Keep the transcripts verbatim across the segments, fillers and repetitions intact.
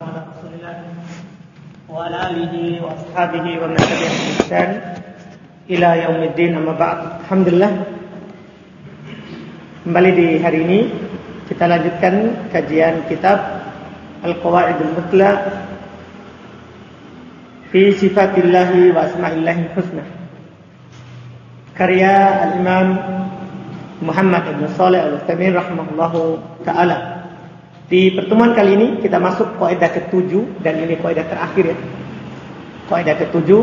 Rasulullah wa ala alihi wa ashabihi wa man tabi'ahum bi ihsan ila yaumiddin, amma ba'd. Alhamdulillah, kembali di hari ini kita lanjutkan kajian kitab Al-Qawaidul Muthla fi Sifatillahi wa Asma'illahil Husna, karya Al-Imam Muhammad ibn Shalih Al-Utsaimin rahimahullahu ta'ala. Di pertemuan kali ini kita masuk kaidah ketujuh, dan ini kaidah terakhir ya. Kaidah ketujuh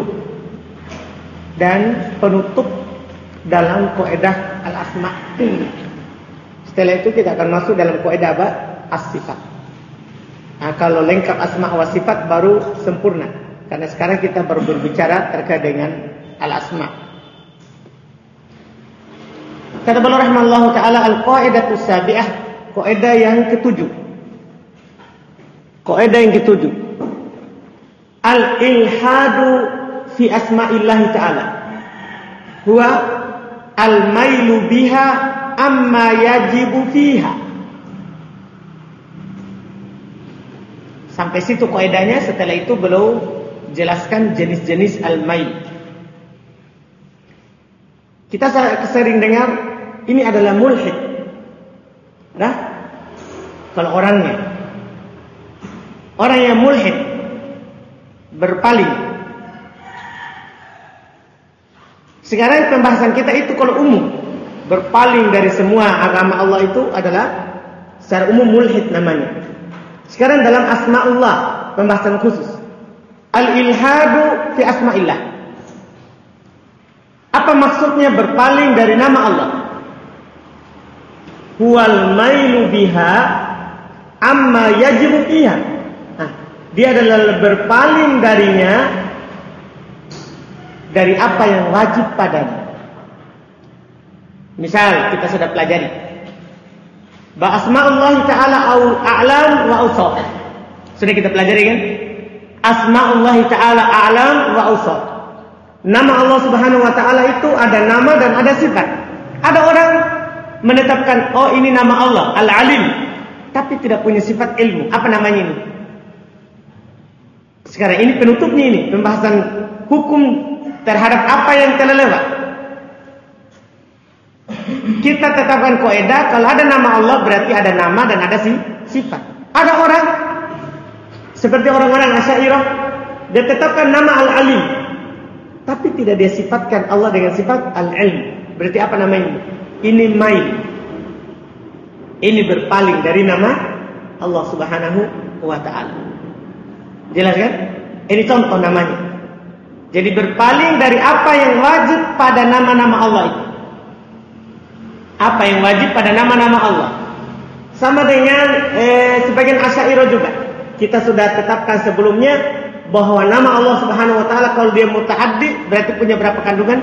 dan penutup dalam kaidah al-asma. Setelah itu kita akan masuk dalam kaidah apa? As-sifat. Nah, kalau lengkap asma wa sifat baru sempurna. Karena sekarang kita baru berbicara terkait dengan al-asma. Kata beliau rahimahullahu taala, al-qaidatus sabi'ah, kaidah yang ketujuh. Kaidah yang ketujuh, al-ilhadu fi asma'illahi ta'ala huwa al-mailu biha amma yajibu fiha. Sampai situ kaidahnya. Setelah itu beliau jelaskan jenis-jenis al-mail. Kita sering dengar ini adalah mulhid. Nah, kalau orangnya orang yang mulhid, berpaling. Sekarang pembahasan kita itu kalau umum, berpaling dari semua agama Allah itu adalah secara umum mulhid namanya. Sekarang dalam asma'ullah, pembahasan khusus, al-ilhadu fi asma'illah. Apa maksudnya berpaling dari nama Allah? Huwal mailu biha amma yajibu fiha. Nah, dia adalah berpaling darinya dari apa yang wajib padanya. Misal kita sudah pelajari bahwa asma'ullah ta'ala a'lam wa awsaf. Sudah kita pelajari kan? Asma'ullah ta'ala a'lam wa awsaf. Nama Allah Subhanahu wa ta'ala itu ada nama dan ada sifat. Ada orang menetapkan, oh ini nama Allah Al-Alim, tapi tidak punya sifat ilmu. Apa namanya ini? Sekarang ini penutupnya, ini pembahasan hukum terhadap apa yang telah lewat. Kita tetapkan kaidah, kalau ada nama Allah berarti ada nama dan ada sifat. Ada orang seperti orang-orang Asy'ariyah, dia tetapkan nama Al-Alim, tapi tidak dia sifatkan Allah dengan sifat Al-Ilm. Berarti apa namanya? Ini mail. Ini berpaling dari nama Allah Subhanahu wa ta'ala. Jelas kan? Ini contoh namanya. Jadi berpaling dari apa yang wajib pada nama-nama Allah itu. Apa yang wajib pada nama-nama Allah. Sama dengan eh, sebagian Asy'ariyah juga. Kita sudah tetapkan sebelumnya bahwa nama Allah Subhanahu wa ta'ala kalau dia muta'addi berarti punya berapa kandungan?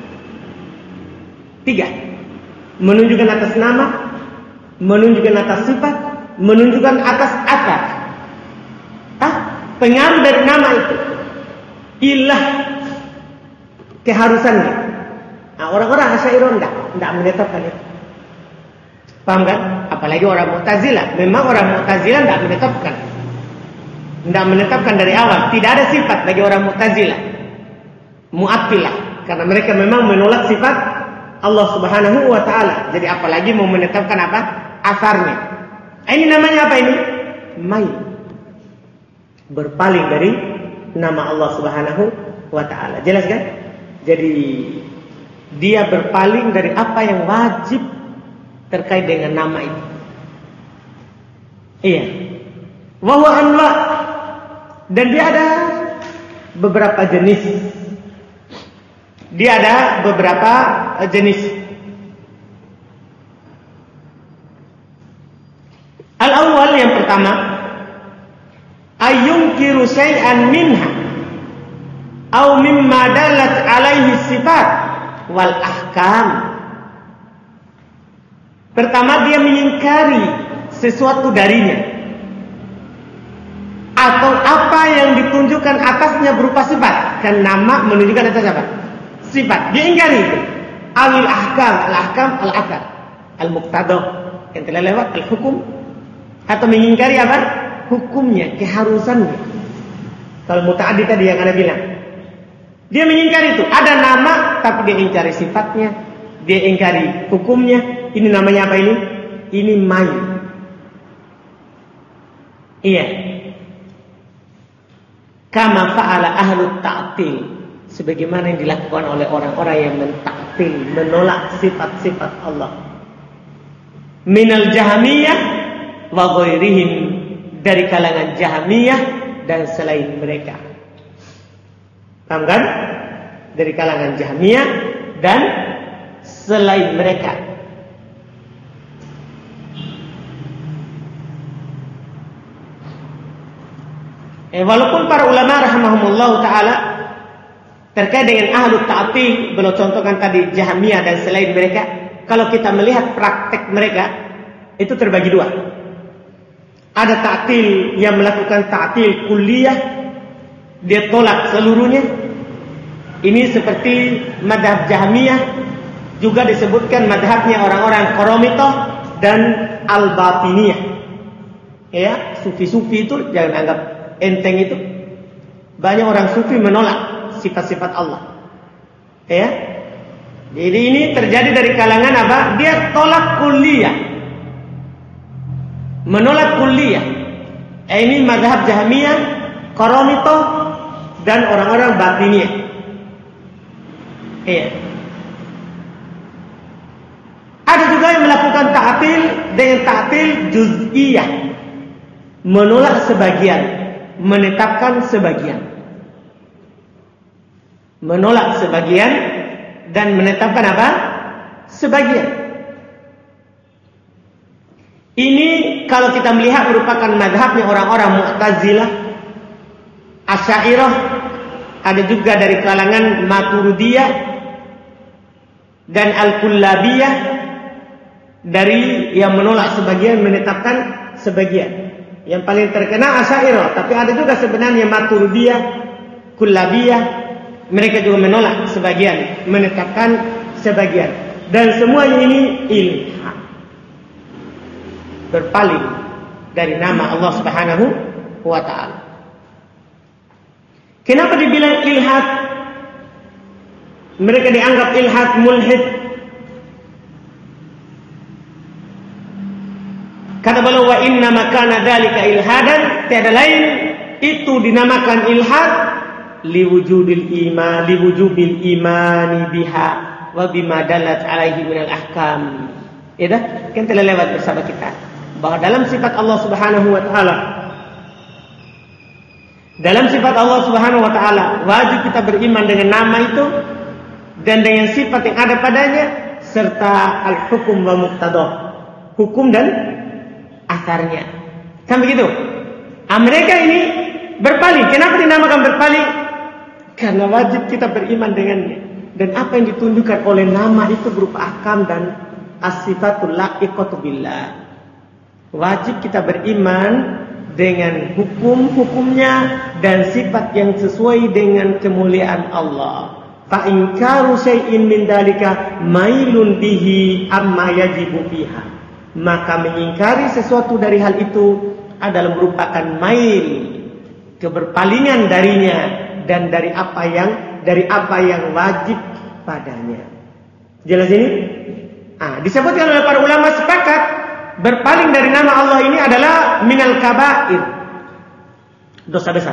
Tiga. Menunjukkan atas nama, menunjukkan atas sifat, menunjukkan atas akar. Ah, pengaruh dari nama itu ilah keharusannya. Nah, orang-orang Asy'ariyah enggak, enggak menetapkan itu. Paham kan? Apalagi orang Mu'tazilah. Memang orang Mu'tazilah enggak menetapkan. Enggak menetapkan dari awal. Tidak ada sifat bagi orang Mu'tazilah, Mu'attilah, karena mereka memang menolak sifat Allah Subhanahu wa ta'ala. Jadi apalagi mau menetapkan apa? Asarnya. Ini namanya apa ini? Mail. Berpaling dari nama Allah Subhanahu wa ta'ala. Jelas kan? Jadi dia berpaling dari apa yang wajib terkait dengan nama itu. Iya. Wa huwa anwa', dan dia ada beberapa jenis. Dia ada beberapa jenis. Al-awwal, yang pertama, ayyunkiru syai'an minha aw mimma dalat alaihi sifat wal ahkam. Pertama, dia mengingkari sesuatu darinya atau apa yang ditunjukkan atasnya berupa sifat. Kan nama menunjukkan atas apa? Sifat. Dia ingkari itu. Al ahkam, al ahkam, al akar, al muqtadah yang telah lewat, al hukum, atau mengingkari apa? hukumnya, keharusannya. Kalau muta'addi tadi yang Anda bilang, dia mengingkari itu. Ada nama tapi dia ingkari sifatnya, dia ingkari hukumnya. Ini namanya apa ini? Ini main. Iya. Kama fa'ala ahlut ta'til, sebagaimana yang dilakukan oleh orang-orang yang mentaktil, menolak sifat-sifat Allah. Minal Jahmiyah wa ghairihim, dari kalangan Jahmiyah dan selain mereka. Paham kan? Dari kalangan Jahmiyah dan selain mereka. Eh, walaupun para ulama rahimahumullah ta'ala terkait dengan ahlu ta'til, beliau contohkan tadi Jahmiyah dan selain mereka, kalau kita melihat praktek mereka itu terbagi dua. Ada ta'til yang melakukan ta'til kulliyah, dia tolak seluruhnya. Ini seperti madhab Jahmiyah, juga disebutkan madhabnya orang-orang Qaramithah dan Al-Batiniyah. Ya, sufi-sufi itu jangan anggap enteng itu. Banyak orang sufi menolak sifat-sifat Allah. Ya. Jadi ini terjadi dari kalangan apa? Dia tolak kulliyah. Menolak kulliyah. Eh, ini mazhab Jahmiyah, Qaramithah dan orang-orang Batiniyah. Ya. Ada juga yang melakukan ta'til dengan ta'til juz'iyah. Menolak sebagian, menetapkan sebagian. Menolak sebagian dan menetapkan apa? Sebagian. Ini kalau kita melihat merupakan madhabnya orang-orang Mu'tazilah, Asy'ariyah, ada juga dari kalangan Maturidiyah dan Al-Kullabiyah, dari yang menolak sebagian menetapkan sebagian. Yang paling terkenal Asy'ariyah, tapi ada juga sebenarnya Maturidiyah, Kullabiyah, mereka juga menolak sebagian, menetapkan sebagian. Dan semuanya ini ilhad, berpaling dari nama Allah Subhanahu wa ta'ala. Kenapa dibilang ilhad? Mereka dianggap ilhad, mulhid. Kata beliau, wa inna makana dzalika ilhadan, tiada lain itu dinamakan ilhad liwujudil iman, liwujubil imani biha wa bima dalat alaihi minal ahkam. Ya dah, kan telah lewat bersama kita bahwa dalam sifat Allah Subhanahu wa taala, dalam sifat Allah Subhanahu wa taala wajib kita beriman dengan nama itu dan dengan sifat yang ada padanya, serta al-hukum wa muqtadah, hukum dan asarnya. Kan begitu? Ah, mereka ini berpaling. Kenapa dinamakan berpaling? Karena wajib kita beriman dengannya. Dan apa yang ditunjukkan oleh nama itu berupa ahkam dan as-sifatul la'iqatu billah. Wajib kita beriman dengan hukum-hukumnya dan sifat yang sesuai dengan kemuliaan Allah. Fa in karu syai'in min dalika mailun bihi amma yajibu fiha. Maka mengingkari sesuatu dari hal itu adalah merupakan mail, keberpalingan darinya dan dari apa yang dari apa yang wajib padanya. Jelas ini? Ah, disebutkan oleh para ulama sepakat berpaling dari nama Allah ini adalah minal kabair, dosa besar.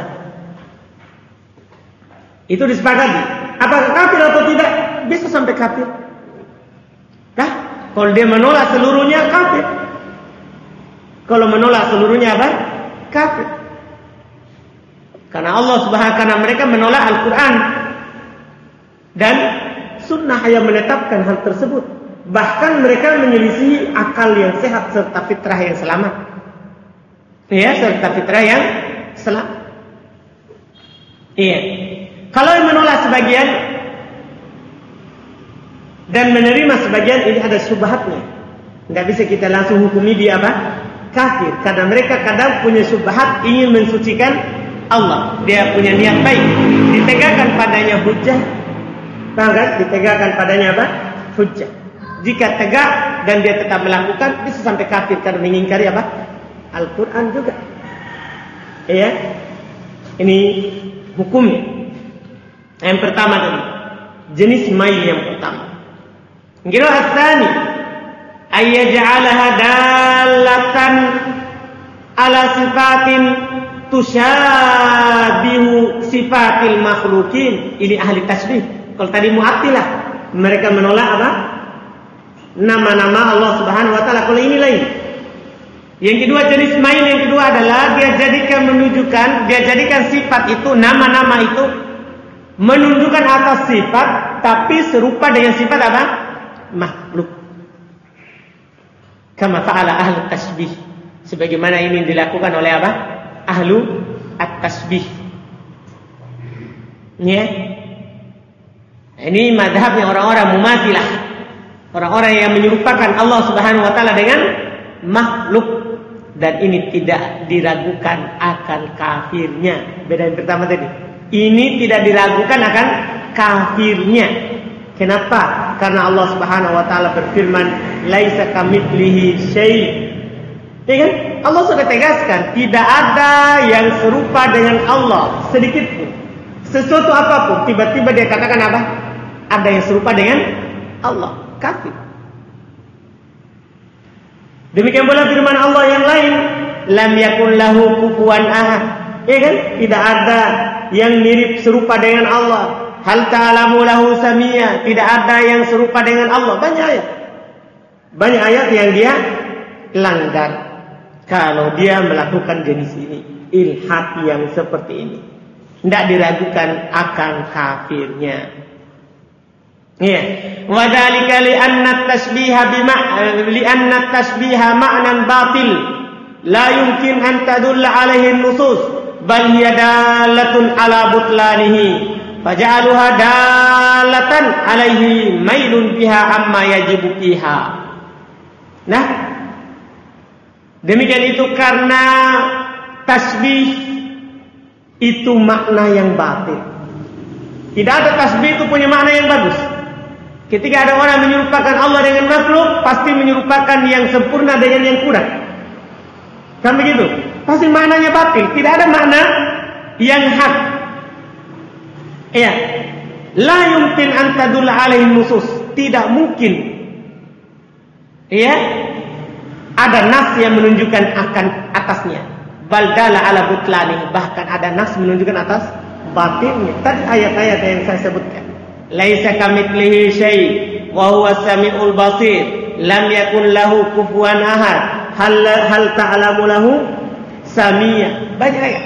Itu disepakati. Apakah kafir atau tidak? Bisa sampai kafir. Dah, kalau dia menolak seluruhnya kafir. Kalau menolak seluruhnya apa? Kafir. Karena Allah Subhanahu, karena mereka menolak Al-Quran dan sunnah yang menetapkan hal tersebut. Bahkan mereka menyelisihi akal yang sehat serta fitrah yang selamat. Ya, serta fitrah yang selamat. Iya. Kalau yang menolak sebagian dan menerima sebagian, ini ada syubhatnya. Tidak bisa kita langsung hukumi dia apa? Kafir. Karena mereka kadang punya syubhat, ingin mensucikan Allah. Dia punya niat baik, ditegakkan padanya hujjah. Bahkan ditegakkan padanya apa? Hujjah. Jika tegak dan dia tetap melakukan, bisa sampai kafir karena mengingkari apa? Al-Quran juga. Ya. Ini hukumnya. Yang pertama tadi, jenis mail yang pertama. Qira ats-tsani ayyaj'alaha dallatan ala sifatin tusyabihu sifatil makhlukin. Ini ahli tasbih. Kalau tadi Mu'attilah, mereka menolak apa? Nama-nama Allah Subhanahu wa taala. Kalau ini lain. Yang kedua, jenis main yang kedua adalah dia jadikan menunjukkan, dia jadikan sifat itu, nama-nama itu menunjukkan atas sifat, tapi serupa dengan sifat apa? Makhluk. Kama fa'ala ahlu tasbih. Sebagaimana ini dilakukan oleh apa? Ahlu at-tasbih. Ya. Ini mazhabnya orang-orang Mu'tazilah. Orang-orang yang menyerupakan Allah Subhanahu wa taala dengan makhluk. Dan ini tidak diragukan akan kafirnya. Beda yang pertama tadi. Ini tidak diragukan akan kafirnya. Kenapa? Karena Allah Subhanahu wa taala berfirman, "Laisa kamitslihi syai'." Ya kan? Allah sudah tegaskan, tidak ada yang serupa dengan Allah sedikit pun. Sesuatu apapun, tiba-tiba dia katakan apa? Ada yang serupa dengan Allah. Kafir. Demikian pula firman Allah yang lain, lam yakun lahu kufuwan ahad. Ya kan? Tidak ada yang mirip serupa dengan Allah. Hal ta'lamu lahu samia. Tidak ada yang serupa dengan Allah. Banyak ayat. Banyak ayat yang dia langgar kalau dia melakukan jenis ini, ilhad yang seperti ini. Tidak diragukan akan kafirnya. Ya, wa dzalika li anna at-tashbiha bima li anna at-tashbiha ma'nan batil la yumkin an tadulla alaihi an-nusus bal hiya dalatun ala butlanihi faj'aluha dalatan alaihi mailun biha amma yajibu fiha. Nah, demikian itu karena tasbih itu makna yang batil. Tidak ada tasbih itu punya makna yang bagus. Ketika ada orang menyerupakan Allah dengan makhluk, pasti menyerupakan yang sempurna dengan yang kurang. Kan begitu? Pasti maknanya batil. Tidak ada makna yang hak. Iya. La yumkin an tadulla alaihi nusus. Tidak mungkin. Iya. Ada nas yang menunjukkan akan atasnya. Bal dala ala butlani. Bahkan ada nas menunjukkan atas batilnya. Tadi ayat-ayat yang saya sebutkan. Laisa kamitslihi syai' wa huwa as-sami'ul basir lam yakun lahu kufuwan ahad hal hal ta'lamu lahu samia. Banyak ayat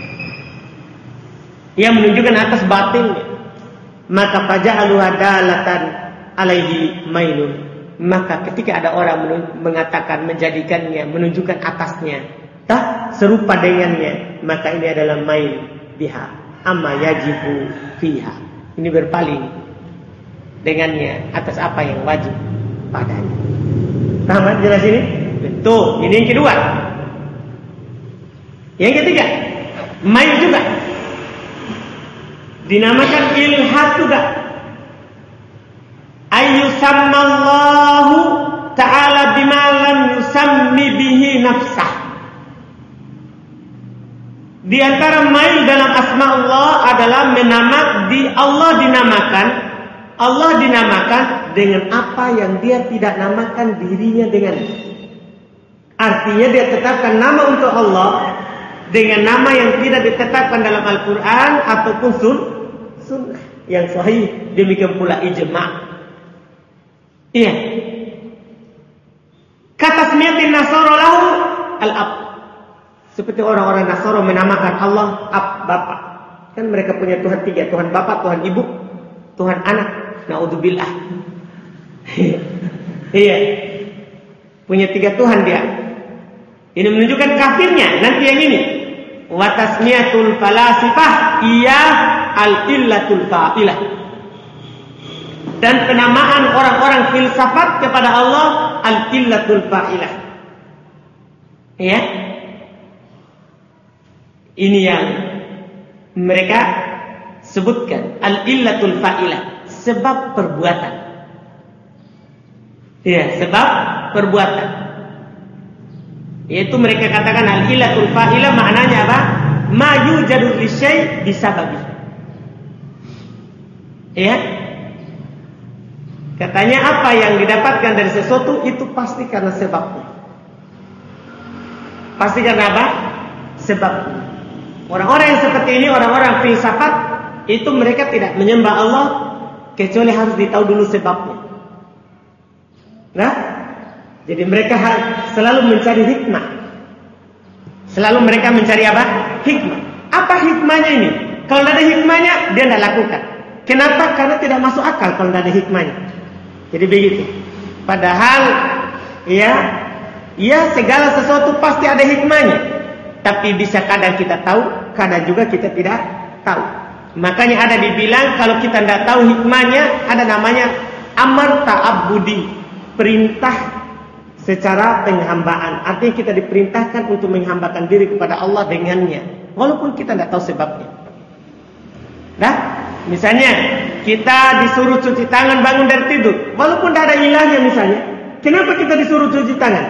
yang menunjukkan atas batinnya. Maka faja'alu dalatan alaihi mailun. Maka ketika ada orang mengatakan menjadikannya menunjukkan atasnya, tak serupa dengannya, maka ini adalah mail biha amma yajibu fiha. Ini berpaling dengannya atas apa yang wajib padanya. Paham jelas ini? Betul. Ini yang kedua. Yang ketiga, mail juga dinamakan ilhad juga. Ayyusammallahu ta'ala bima lam yusammi bihi nafsah. Di antara mail dalam asma Allah adalah menamak di Allah dinamakan, Allah dinamakan dengan apa yang dia tidak namakan dirinya dengan. Artinya dia tetapkan nama untuk Allah dengan nama yang tidak ditetapkan dalam Al-Quran ataupun sun, sunnah yang sahih. Demikian pula ijma'. Iya. Kata smiyatin nasara lahu al-ab. Seperti orang-orang Nasara menamakan Allah Ab, Bapa. Kan mereka punya Tuhan tiga, Tuhan Bapa, Tuhan Ibu, Tuhan Anak. Naudzubillah. Iya. Punya tiga Tuhan dia. Ini menunjukkan kafirnya. Nanti yang ini. Wa tasmiyatul falasifah iya al-illatul fa'ilah. Dan penamaan orang-orang filsafat kepada Allah al-illatul fa'ilah. Iya. Ini yang mereka sebutkan al-illatul fa'ilah, sebab perbuatan. Ya, sebab perbuatan. Yaitu mereka katakan al-illatul fa'ilah maknanya apa? ma yujadu li syai' bisababi. Ya. Katanya apa yang didapatkan dari sesuatu itu pasti karena sebabnya. Pasti karena apa? Sebab. Orang-orang yang seperti ini, orang-orang filsafat, itu mereka tidak menyembah Allah kecuali harus ditahu dulu sebabnya. Nah, jadi mereka selalu mencari hikmah. Selalu mereka mencari apa? Hikmah. Apa hikmahnya ini? Kalau tidak ada hikmahnya, dia tidak lakukan. Kenapa? Karena tidak masuk akal kalau tidak ada hikmahnya. Jadi begitu. Padahal, ya, ya segala sesuatu pasti ada hikmahnya. Tapi bisa kadang kita tahu, kadang juga kita tidak tahu. Makanya ada dibilang kalau kita tidak tahu hikmahnya, ada namanya amar ta'abbudi, perintah secara penghambaan. Artinya kita diperintahkan untuk menghambakan diri kepada Allah dengannya, walaupun kita tidak tahu sebabnya. Nah, misalnya kita disuruh cuci tangan bangun dari tidur, walaupun tidak ada ilahnya misalnya. Kenapa kita disuruh cuci tangan?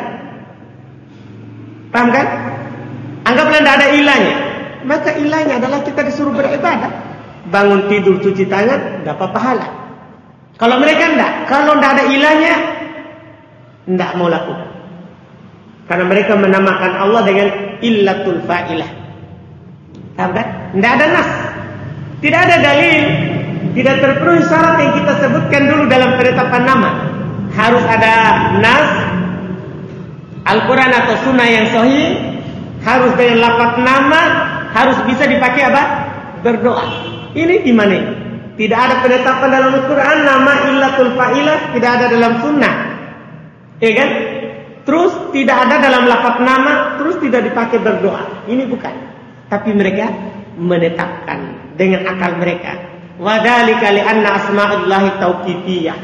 Paham kan? Anggaplah tidak ada ilahnya. Maka ilahnya adalah kita disuruh beribadah. Bangun tidur cuci tangan dapat pahala. Kalau mereka tidak, kalau tidak ada ilahnya, tidak mau lakukan. Karena mereka menamakan Allah dengan illatul fa'ilah. Paham kan? Tidak ada nas, tidak ada dalil, tidak terpenuhi syarat yang kita sebutkan dulu dalam penetapan nama. Harus ada nas, Al-Quran atau sunnah yang sahih, harus dengan lafaz nama, harus bisa dipakai apa? Berdoa. Ini di mana ini? Tidak ada penetapan dalam Al-Quran nama illatul fa'ilah, tidak ada dalam sunnah. Ya kan? Terus tidak ada dalam lafaz nama, terus tidak dipakai berdoa. Ini bukan. Tapi mereka menetapkan dengan akal mereka. Wa dzalika li'anna asma'ullahi tauqifiyah.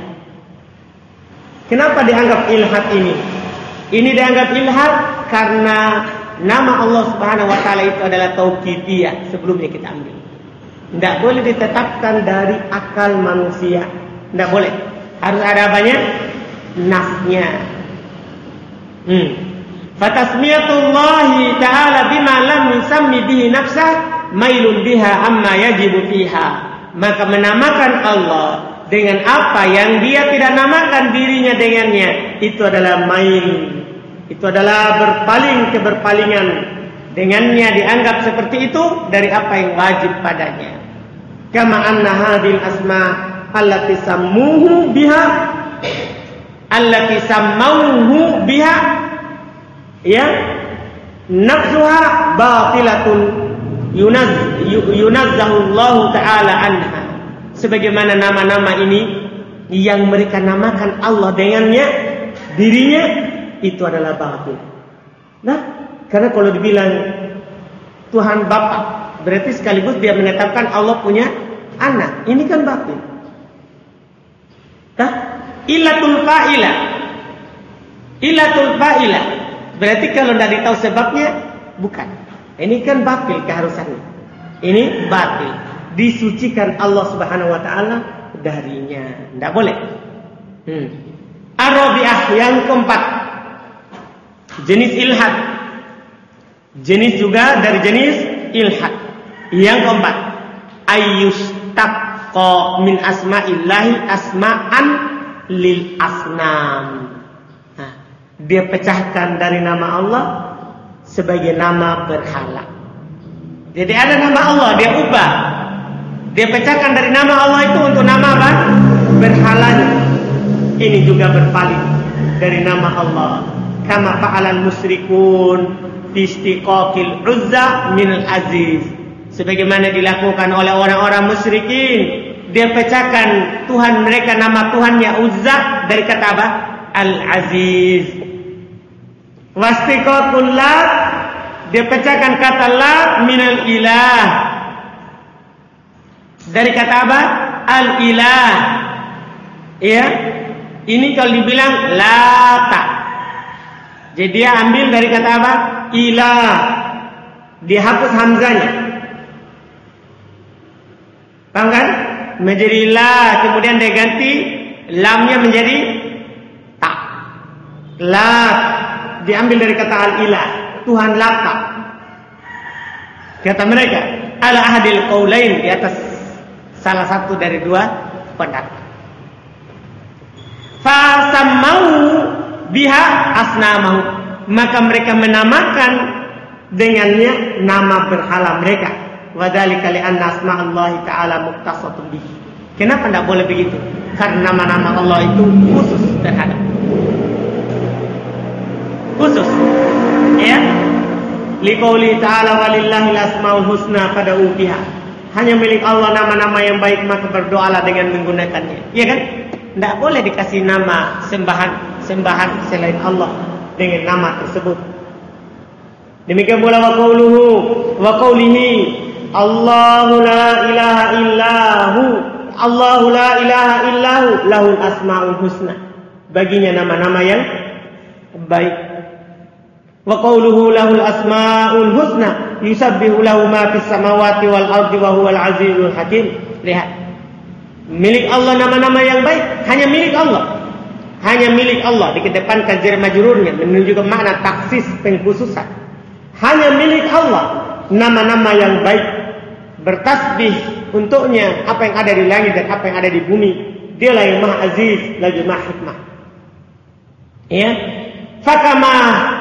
Kenapa dianggap ilhad ini? Ini dianggap ilhad karena nama Allah Subhanahu wa taala itu adalah tauqifiyah. Sebelumnya kita ambil. Tidak boleh ditetapkan dari akal manusia. Tidak boleh. Harus ada banyak nasnya. Hmm. Fatasmiyatullahi ta'ala bima lam yusammi bihi nafsah mailun biha amma yajibu fiha. Maka menamakan Allah dengan apa yang dia tidak namakan dirinya dengannya, itu adalah mail. Itu adalah berpaling keberpalingan. Dengannya dianggap seperti itu dari apa yang wajib padanya. Kama anna hadhil asma allati sammuhu biha allati sammauhu biha ya nafsuha batilatun yunaz yunazzahu Allah taala anha. Sebagaimana nama-nama ini yang mereka namakan Allah dengannya, dirinya itu adalah batil. Nah, karena kalau dibilang Tuhan Bapa, berarti sekaligus dia menetapkan Allah punya anak. Ini kan batil. Nah, illatul fa'ilah. Illatul fa'ilah. Berarti kalau tidak ditahu sebabnya, bukan. Ini kan batil keharusannya. Ini batil. Disucikan Allah Subhanahu wa taala darinya. Tidak boleh. Hmm. Ar-rabi'ah yang keempat. Jenis ilhad. Jenis juga dari jenis ilhad. Yang keempat, ayyustaqqa min asma'illahi asma'an lil asnam. Nah, dia pecahkan dari nama Allah sebagai nama berhala. Jadi ada nama Allah, dia ubah. Dia pecahkan dari nama Allah itu untuk nama apa? Berhalanya. Ini juga berpaling dari nama Allah. Kama fa'alal musyrikun istiqaqil uzza minal aziz. Sebagaimana dilakukan oleh orang-orang musyrikin, dia pecahkan Tuhan mereka nama Tuhannya Uzza dari kata apa? Al-Aziz. Wastiqaqul lat, dia pecahkan kata lat minal ilah dari kata apa? Al-ilah. Ya, ini kalau dibilang lata, jadi dia ambil dari kata apa? Ilah. Dihapus hamzanya. Paham kan? Menjadi la, kemudian dia ganti lamnya menjadi ta. La diambil dari kata al-ilah, Tuhan lata. Kata mereka, ala ahadil qaulain, di atas salah satu dari dua pendapat. Fasammau biha asnamahu, maka mereka menamakan dengannya nama berhala mereka. Wadzalika li'anna asma'allahi ta'ala mukhtasatun bihi. Kenapa tidak boleh begitu? Karena nama-nama Allah itu khusus terhadap, khusus, ya. Liqauli ta'ala walillahil asmaul husna fad'u biha. Hanya milik Allah nama-nama yang baik, maka berdoalah dengan menggunakannya. Iya kan? Tidak boleh dikasih nama sembahan sembahan selain Allah dengan nama tersebut. Demikian pula wa qauluhu wa qaulihi Allahu la ilaha illahu, Allahu la ilaha illahu lahul asmaul husna. Baginya nama-nama yang baik. Wa qauluhu lahul asmaul husna yusabbihu lahu ma fis samawati wal ardi wa huwal azizul hakim. Lihat, milik Allah nama-nama yang baik, hanya milik Allah, hanya milik Allah. Dikedepankan jar majrurnya menunjukkan makna taksis, pengkhususan. Hanya milik Allah nama-nama yang baik, bertasbih untuknya apa yang ada di langit dan apa yang ada di bumi. Dialah yang Maha Aziz lagi Maha Hikmah. Ya, fakama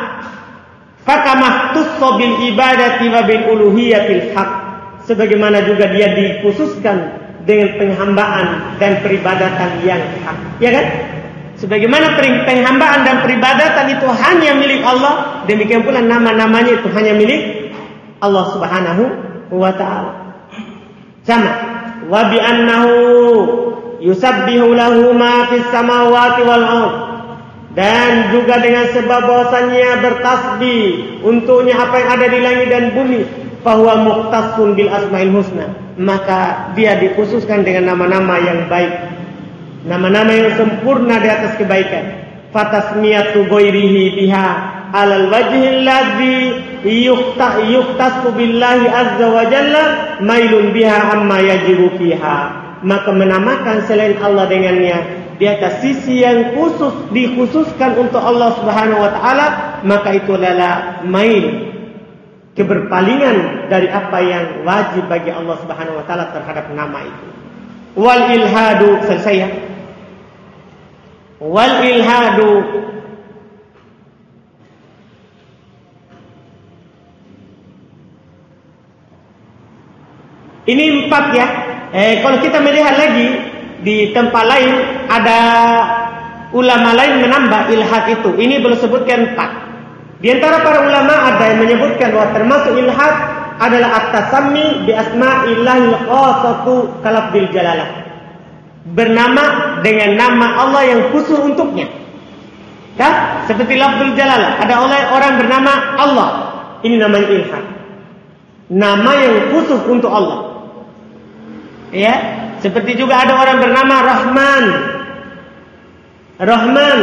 Fakamah tusso bil ibadati wa bil uluhiyatil haq, sebagaimana juga dia dikhususkan dengan penghambaan dan peribadatan yang hak, ya kan? Sebagaimana penghambaan dan peribadatan itu hanya milik Allah, demikian pula nama-namanya itu hanya milik Allah Subhanahu wa ta'ala. Sama, wa bi annahu yusabbihu lahu ma fis samawati wal ardh, dan juga dengan sebab bahwasannya bertasbih untuknya apa yang ada di langit dan bumi, fahuwa mukhtassun bil asmail husna, maka dia dikhususkan dengan nama-nama yang baik, nama-nama yang sempurna di atas kebaikan. Fatasmiyatu ghairihi biha alal wajhil ladzi yukhtassu billahi azza wa jalla mailun biha amma yajibu fiha, maka menamakan selain Allah dengannya di atas sisi yang khusus dikhususkan untuk Allah Subhanahu wa taala, maka itu adalah mail, keberpalingan dari apa yang wajib bagi Allah Subhanahu wa taala terhadap nama itu. Wal ilhadu, selesai ya. Wal ilhadu ini empat ya. Eh, kalau kita melihat lagi di tempat lain, ada ulama lain menambah ilhad itu. Ini belum sebutkan empat. Di antara para ulama ada yang menyebutkan bahwa termasuk ilhad adalah at-tasammi bi asma'illahil khassatu kalabdil jalalah, bernama dengan nama Allah yang khusus untuknya. Ya, seperti lafzul jalalah, ada orang bernama Allah, ini namanya ilhad, nama yang khusus untuk Allah. Ya, seperti juga ada orang bernama Rahman. Rahman.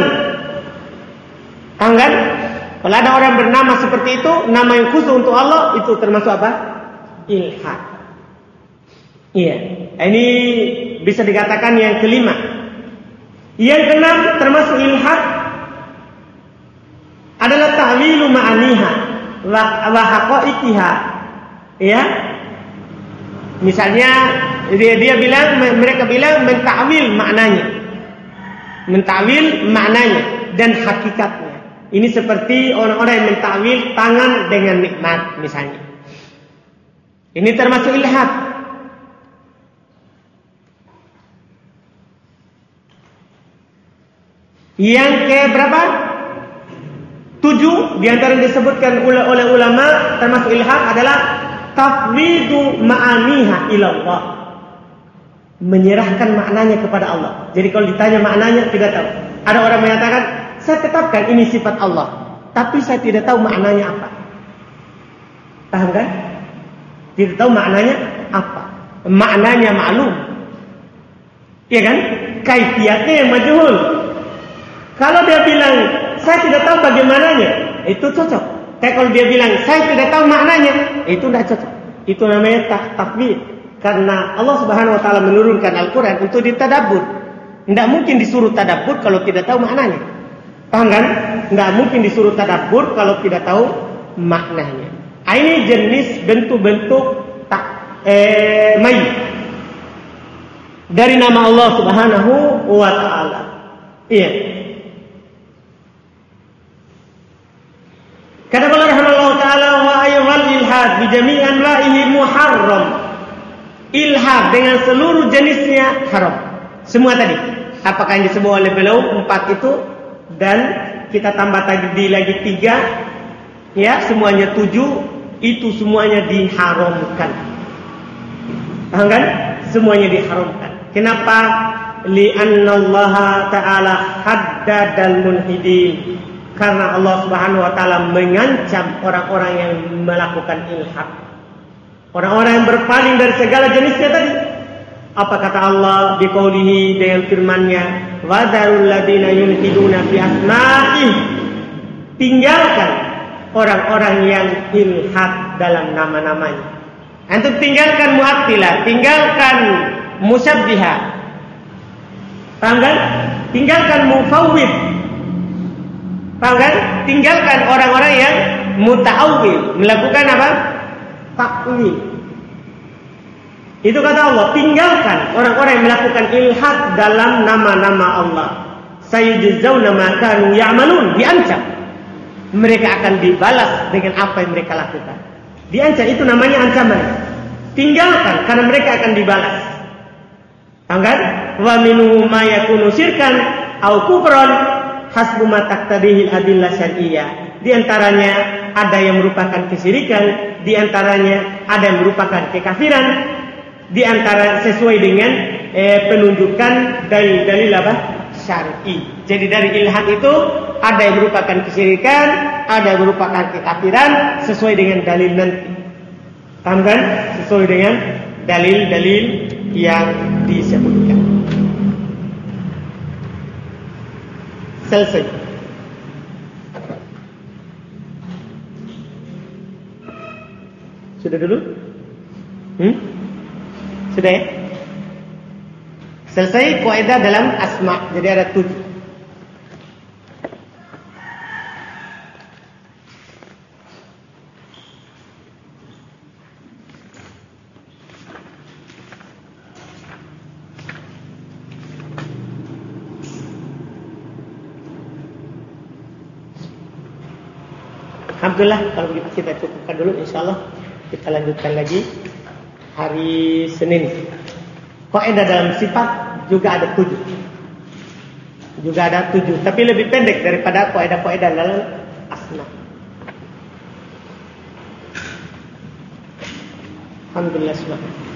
Kan? Kalau ada orang bernama seperti itu, nama yang khusus untuk Allah, itu termasuk apa? Ilhad. Iya. Ini bisa dikatakan yang kelima. Yang keenam termasuk ilhad adalah ta'wilu ma'aniha wa haqa'iqiha. Ya. Misalnya dia, dia bilang, mereka bilang mentakwil maknanya, mentakwil maknanya dan hakikatnya. Ini seperti orang-orang yang mentakwil tangan dengan nikmat misalnya. Ini termasuk ilhad. Yang ke berapa? Tujuh. Di antara yang disebutkan oleh ulama termasuk ilhad adalah tafwidu ma'aniha ilallah, menyerahkan maknanya kepada Allah. Jadi kalau ditanya maknanya tidak tahu. Ada orang mengatakan, saya tetapkan ini sifat Allah, tapi saya tidak tahu maknanya apa. Paham kan? Tidak tahu maknanya apa. Maknanya maklum, ya kan? Kaifiatnya yang majhul. Kalau dia bilang saya tidak tahu bagaimananya, itu cocok. Tapi kalau dia bilang saya tidak tahu maknanya, itu tidak cocok. Itu namanya tafwid. Karena Allah Subhanahu wa taala menurunkan Al-Qur'an untuk ditadabbur. Tidak mungkin disuruh tadabbur kalau tidak tahu maknanya. Paham kan? Tidak mungkin disuruh tadabbur kalau tidak tahu maknanya. Ini jenis bentuk-bentuk tak eh, mai dari nama Allah Subhanahu wa taala. Iya. Kata Allah rahimahullah taala wa ayyuhal ilhad bi jami' anwa'ihi muharram. Ilhad dengan seluruh jenisnya haram. Semua tadi. Apakah yang disebut oleh beliau empat itu dan kita tambah tadi lagi tiga, ya semuanya tujuh, itu semuanya diharamkan. Paham kan? Semuanya diharamkan. Kenapa? Li'anna Allah Ta'ala haddadal mulhidin. Karena Allah Subhanahu Wa Ta'ala mengancam orang-orang yang melakukan ilhad, orang-orang yang berpaling dari segala jenisnya tadi. Apa kata Allah di qaulihi dengan firman-Nya, wa dzarul ladzina yulhiduna fi asma'i. Tinggalkan orang-orang yang ilhad dalam nama-namanya. Antum tinggalkan mu'attilah, tinggalkan musyabbiha. Paham kan? Tinggalkan mufawwid. Paham kan? Tinggalkan orang-orang yang muta'awwil, melakukan apa? Takwil. Itu kata Allah, tinggalkan orang-orang yang melakukan ilhad dalam nama-nama Allah. Sayujzauna ma kanu ya'malun, diancam. Mereka akan dibalas dengan apa yang mereka lakukan. Diancam, itu namanya ancaman. Tinggalkan karena mereka akan dibalas. Paham kan? Wa minhum ma yakunu syirkan au kufran hasbu ma taqtadihi al-adillah syar'iyyah. Di antaranya ada yang merupakan kesyirikan, di antaranya ada yang merupakan kekafiran. Di antara sesuai dengan eh, penunjukan dalil-dalil apa? Syar'i. Jadi dari ilhad itu ada yang merupakan kesyirikan, ada yang merupakan kekafiran sesuai dengan dalil nanti. Paham kan? Sesuai dengan dalil-dalil yang disebutkan. Selesai. Sudah dulu? Hmm? Sudah ya? Selesai kaidah dalam asma. Jadi ada tujuh. Alhamdulillah, kalau begitu kita cukupkan dulu, insyaallah kita lanjutkan lagi hari Senin. Kaidah dalam sifat juga ada tujuh. Juga ada tujuh, tapi lebih pendek daripada kaidah-kaidah dalam asma. Alhamdulillah subhanahu.